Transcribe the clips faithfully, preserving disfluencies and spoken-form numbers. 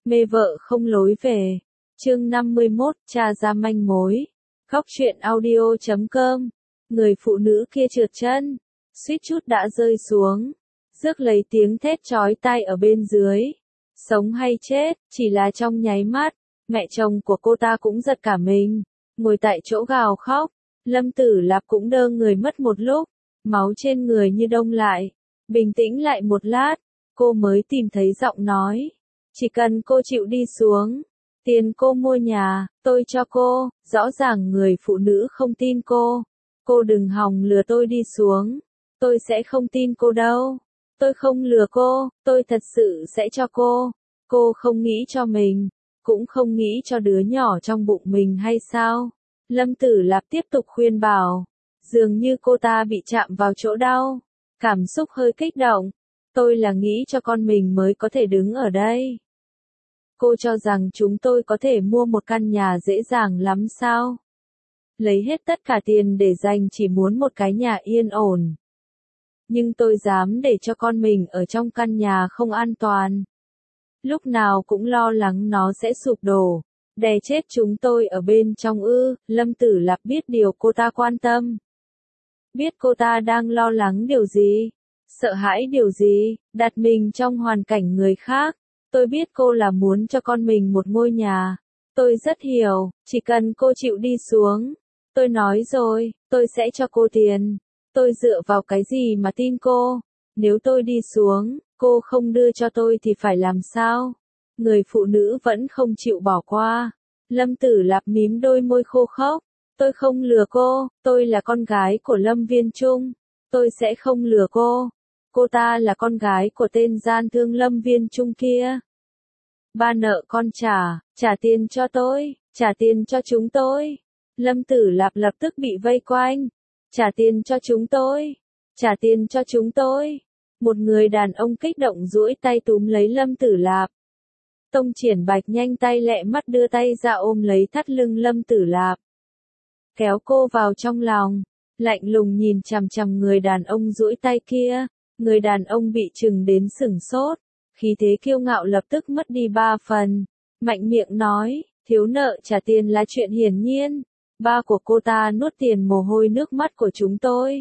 Mê vợ không lối về. Chương năm mươi mốt, tra ra manh mối. Góc truyện audio chấm com. Người phụ nữ kia trượt chân, suýt chút đã rơi xuống, rước lấy tiếng thét chói tai ở bên dưới. Sống hay chết, chỉ là trong nháy mắt, mẹ chồng của cô ta cũng giật cả mình, ngồi tại chỗ gào khóc. Lâm Tử Lạp cũng đơ người mất một lúc, máu trên người như đông lại. Bình tĩnh lại một lát, cô mới tìm thấy giọng nói. Chỉ cần cô chịu đi xuống, tiền cô mua nhà, tôi cho cô. Rõ ràng người phụ nữ không tin cô. Cô đừng hòng lừa tôi đi xuống. Tôi sẽ không tin cô đâu. Tôi không lừa cô, tôi thật sự sẽ cho cô. Cô không nghĩ cho mình, cũng không nghĩ cho đứa nhỏ trong bụng mình hay sao? Lâm Tử Lạp tiếp tục khuyên bảo. Dường như cô ta bị chạm vào chỗ đau. Cảm xúc hơi kích động. Tôi là nghĩ cho con mình mới có thể đứng ở đây. Cô cho rằng chúng tôi có thể mua một căn nhà dễ dàng lắm sao? Lấy hết tất cả tiền để dành chỉ muốn một cái nhà yên ổn. Nhưng tôi dám để cho con mình ở trong căn nhà không an toàn. Lúc nào cũng lo lắng nó sẽ sụp đổ, đè chết chúng tôi ở bên trong ư. Lâm Tử Lạp biết điều cô ta quan tâm. Biết cô ta đang lo lắng điều gì, sợ hãi điều gì, đặt mình trong hoàn cảnh người khác. Tôi biết cô là muốn cho con mình một ngôi nhà. Tôi rất hiểu, chỉ cần cô chịu đi xuống. Tôi nói rồi, tôi sẽ cho cô tiền. Tôi dựa vào cái gì mà tin cô? Nếu tôi đi xuống, cô không đưa cho tôi thì phải làm sao? Người phụ nữ vẫn không chịu bỏ qua. Lâm Tử Lạp mím đôi môi khô khốc. Tôi không lừa cô, tôi là con gái của Lâm Viên Trung. Tôi sẽ không lừa cô. Cô ta là con gái của tên gian thương Lâm Viên Trung kia. Ba nợ con trả, trả tiền cho tôi, trả tiền cho chúng tôi. Lâm Tử Lạp lập tức bị vây quanh. Trả tiền cho chúng tôi, trả tiền cho chúng tôi. Một người đàn ông kích động duỗi tay túm lấy Lâm Tử Lạp. Tông Triển Bạch nhanh tay lẹ mắt đưa tay ra ôm lấy thắt lưng Lâm Tử Lạp. Kéo cô vào trong lòng, lạnh lùng nhìn chằm chằm người đàn ông duỗi tay kia. Người đàn ông bị chừng đến sửng sốt, khí thế kiêu ngạo lập tức mất đi ba phần. Mạnh miệng nói, thiếu nợ trả tiền là chuyện hiển nhiên. Ba của cô ta nuốt tiền mồ hôi nước mắt của chúng tôi.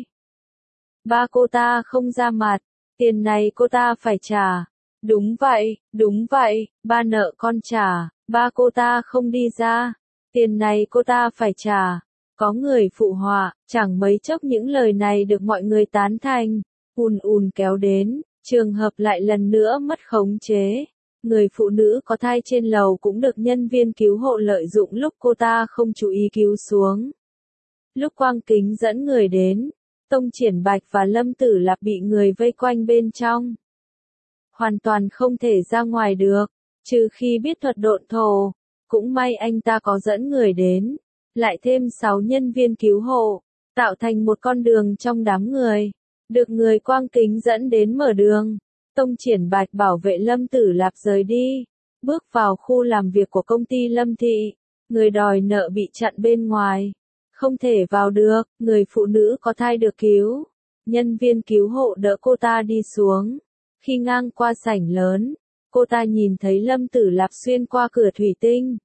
Ba cô ta không ra mặt, tiền này cô ta phải trả. Đúng vậy, đúng vậy, ba nợ con trả, ba cô ta không đi ra. Tiền này cô ta phải trả. Có người phụ họa, chẳng mấy chốc những lời này được mọi người tán thành. Ùn ùn kéo đến, trường hợp lại lần nữa mất khống chế. Người phụ nữ có thai trên lầu cũng được nhân viên cứu hộ lợi dụng lúc cô ta không chú ý cứu xuống. Lúc Quang Kính dẫn người đến, Tông Triển Bạch và Lâm Tử Lạp bị người vây quanh bên trong. Hoàn toàn không thể ra ngoài được, trừ khi biết thuật độn thổ. Cũng may anh ta có dẫn người đến, lại thêm sáu nhân viên cứu hộ, tạo thành một con đường trong đám người. Được người Quang Kính dẫn đến mở đường. Tông Triển Bạch bảo vệ Lâm Tử Lạp rời đi, bước vào khu làm việc của công ty Lâm Thị. Người đòi nợ bị chặn bên ngoài, không thể vào được. Người phụ nữ có thai được cứu. Nhân viên cứu hộ đỡ cô ta đi xuống. Khi ngang qua sảnh lớn, cô ta nhìn thấy Lâm Tử Lạp xuyên qua cửa thủy tinh.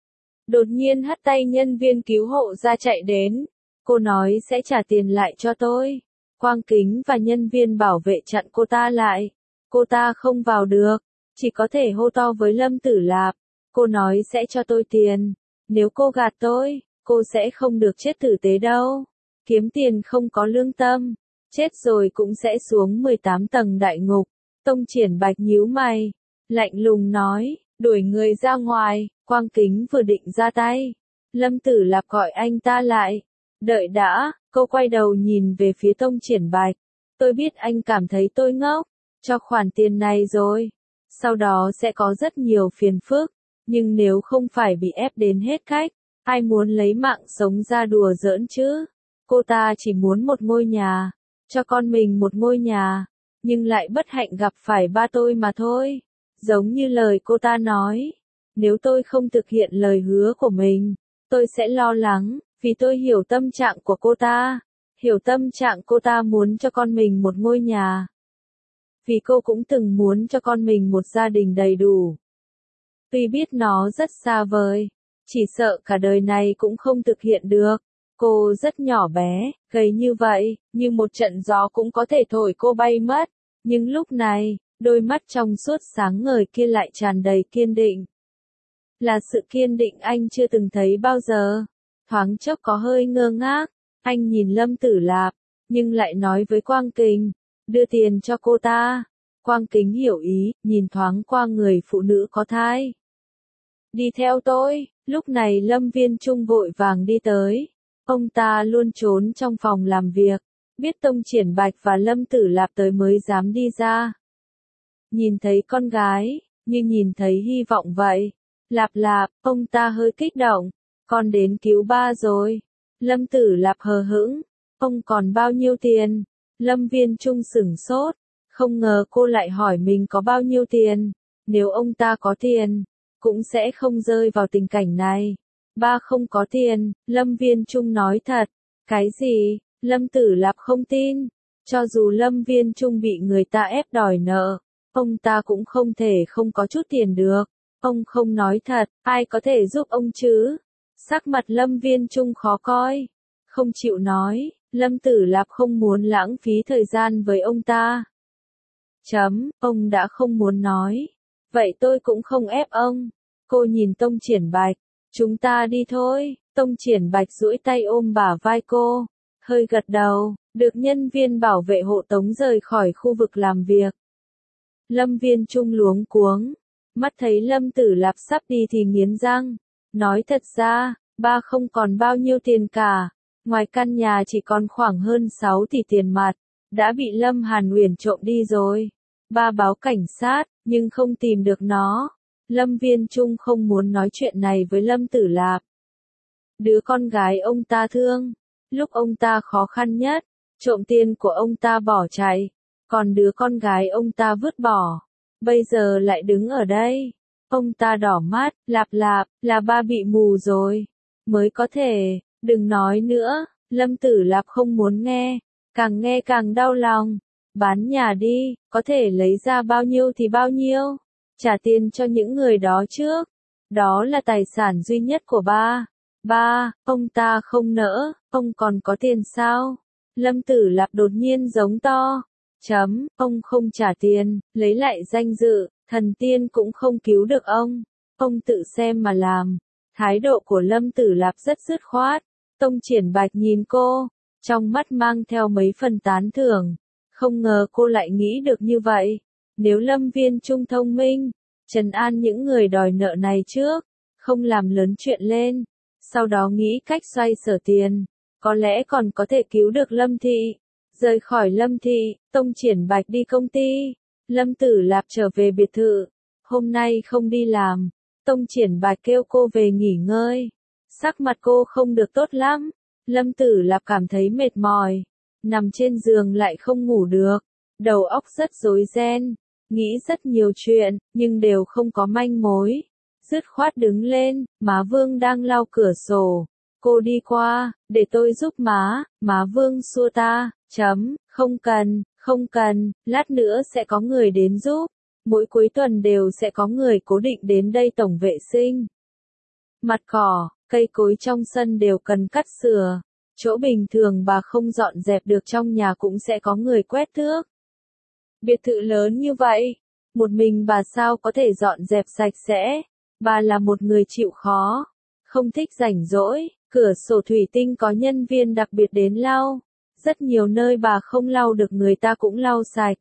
Đột nhiên hất tay nhân viên cứu hộ ra chạy đến. Cô nói sẽ trả tiền lại cho tôi. Quang Kính và nhân viên bảo vệ chặn cô ta lại. Cô ta không vào được, chỉ có thể hô to với Lâm Tử Lạp. Cô nói sẽ cho tôi tiền. Nếu cô gạt tôi, cô sẽ không được chết tử tế đâu. Kiếm tiền không có lương tâm, chết rồi cũng sẽ xuống mười tám tầng đại ngục. Tông Triển Bạch nhíu mày, lạnh lùng nói, đuổi người ra ngoài. Quang Kính vừa định ra tay, Lâm Tử Lạp gọi anh ta lại. Đợi đã, cô quay đầu nhìn về phía Tông Triển Bạch. Tôi biết anh cảm thấy tôi ngốc, cho khoản tiền này rồi. Sau đó sẽ có rất nhiều phiền phức, nhưng nếu không phải bị ép đến hết cách, ai muốn lấy mạng sống ra đùa giỡn chứ? Cô ta chỉ muốn một ngôi nhà, cho con mình một ngôi nhà, nhưng lại bất hạnh gặp phải ba tôi mà thôi. Giống như lời cô ta nói, nếu tôi không thực hiện lời hứa của mình, tôi sẽ lo lắng, vì tôi hiểu tâm trạng của cô ta. Hiểu tâm trạng cô ta muốn cho con mình một ngôi nhà. Vì cô cũng từng muốn cho con mình một gia đình đầy đủ. Tuy biết nó rất xa vời, chỉ sợ cả đời này cũng không thực hiện được. Cô rất nhỏ bé, gầy như vậy, nhưng một trận gió cũng có thể thổi cô bay mất. Nhưng lúc này, đôi mắt trong suốt sáng ngời kia lại tràn đầy kiên định. Là sự kiên định anh chưa từng thấy bao giờ. Thoáng chốc có hơi ngơ ngác, anh nhìn Lâm Tử Lạp, nhưng lại nói với Quang Kình, đưa tiền cho cô ta. Quang Kính hiểu ý, nhìn thoáng qua người phụ nữ có thai. Đi theo tôi, lúc này Lâm Viên Trung vội vàng đi tới. Ông ta luôn trốn trong phòng làm việc, biết Tông Triển Bạch và Lâm Tử Lạp tới mới dám đi ra. Nhìn thấy con gái, như nhìn thấy hy vọng vậy. Lạp Lạp, ông ta hơi kích động, con đến cứu ba rồi. Lâm Tử Lạp hờ hững, ông còn bao nhiêu tiền? Lâm Viên Trung sửng sốt, không ngờ cô lại hỏi mình có bao nhiêu tiền. Nếu ông ta có tiền, cũng sẽ không rơi vào tình cảnh này. Ba không có tiền, Lâm Viên Trung nói thật. Cái gì? Lâm Tử Lạp không tin. Cho dù Lâm Viên Trung bị người ta ép đòi nợ, ông ta cũng không thể không có chút tiền được. Ông không nói thật, ai có thể giúp ông chứ? Sắc mặt Lâm Viên Trung khó coi, không chịu nói. Lâm Tử Lạp không muốn lãng phí thời gian với ông ta. Chấm, ông đã không muốn nói. Vậy tôi cũng không ép ông. Cô nhìn Tông Triển Bạch. Chúng ta đi thôi. Tông Triển Bạch duỗi tay ôm bả vai cô, hơi gật đầu, được nhân viên bảo vệ hộ tống rời khỏi khu vực làm việc. Lâm Viên Trung luống cuống, mắt thấy Lâm Tử Lạp sắp đi thì nghiến răng, nói thật ra, ba không còn bao nhiêu tiền cả, ngoài căn nhà chỉ còn khoảng hơn sáu tỷ tiền mặt, đã bị Lâm Hàn Uyển trộm đi rồi. Ba báo cảnh sát, nhưng không tìm được nó. Lâm Viên Trung không muốn nói chuyện này với Lâm Tử Lạp. Đứa con gái ông ta thương, lúc ông ta khó khăn nhất, trộm tiền của ông ta bỏ chạy, còn đứa con gái ông ta vứt bỏ, bây giờ lại đứng ở đây. Ông ta đỏ mắt, Lạp Lạp, là ba bị mù rồi, mới có thể, đừng nói nữa. Lâm Tử Lạp không muốn nghe, càng nghe càng đau lòng. Bán nhà đi, có thể lấy ra bao nhiêu thì bao nhiêu, trả tiền cho những người đó trước. Đó là tài sản duy nhất của ba. Ba, ông ta không nỡ, ông còn có tiền sao? Lâm Tử Lạp đột nhiên giống to. Chấm, ông không trả tiền, lấy lại danh dự, thần tiên cũng không cứu được ông. Ông tự xem mà làm. Thái độ của Lâm Tử Lạp rất dứt khoát. Tông Triển Bạch nhìn cô, trong mắt mang theo mấy phần tán thưởng. Không ngờ cô lại nghĩ được như vậy. Nếu Lâm Viên Trung thông minh, trấn an những người đòi nợ này trước, không làm lớn chuyện lên, sau đó nghĩ cách xoay sở tiền, có lẽ còn có thể cứu được Lâm Thị. Rời khỏi Lâm Thị, Tông Triển Bạch đi công ty, Lâm Tử Lạp trở về biệt thự. Hôm nay không đi làm, Tông Triển Bạch kêu cô về nghỉ ngơi. Sắc mặt cô không được tốt lắm, Lâm Tử Lạp cảm thấy mệt mỏi, nằm trên giường lại không ngủ được, đầu óc rất rối ren, nghĩ rất nhiều chuyện, nhưng đều không có manh mối. Dứt khoát đứng lên, má Vương đang lau cửa sổ. Cô đi qua, để tôi giúp má, má Vương xua ta, chấm, không cần, không cần, lát nữa sẽ có người đến giúp. Mỗi cuối tuần đều sẽ có người cố định đến đây tổng vệ sinh. Mặt cỏ, cây cối trong sân đều cần cắt sửa. Chỗ bình thường bà không dọn dẹp được trong nhà cũng sẽ có người quét tước. Biệt thự lớn như vậy, một mình bà sao có thể dọn dẹp sạch sẽ? Bà là một người chịu khó, không thích rảnh rỗi, cửa sổ thủy tinh có nhân viên đặc biệt đến lau. Rất nhiều nơi bà không lau được người ta cũng lau sạch.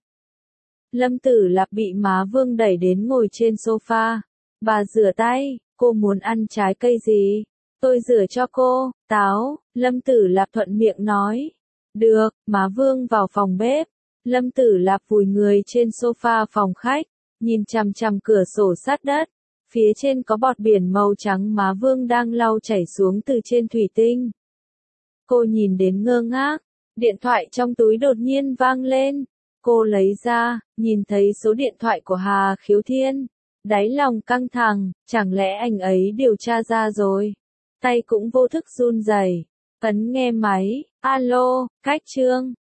Lâm Tử Lạp bị má Vương đẩy đến ngồi trên sofa. Bà rửa tay, cô muốn ăn trái cây gì? Tôi rửa cho cô, táo, Lâm Tử Lạp thuận miệng nói. Được, má Vương vào phòng bếp. Lâm Tử Lạp vùi người trên sofa phòng khách, nhìn chằm chằm cửa sổ sát đất. Phía trên có bọt biển màu trắng má Vương đang lau chảy xuống từ trên thủy tinh. Cô nhìn đến ngơ ngác, điện thoại trong túi đột nhiên vang lên. Cô lấy ra, nhìn thấy số điện thoại của Hà Khiếu Thiên. Đáy lòng căng thẳng, chẳng lẽ anh ấy điều tra ra rồi? Tay cũng vô thức run rẩy, ấn nghe máy. Alo, Cách Trương.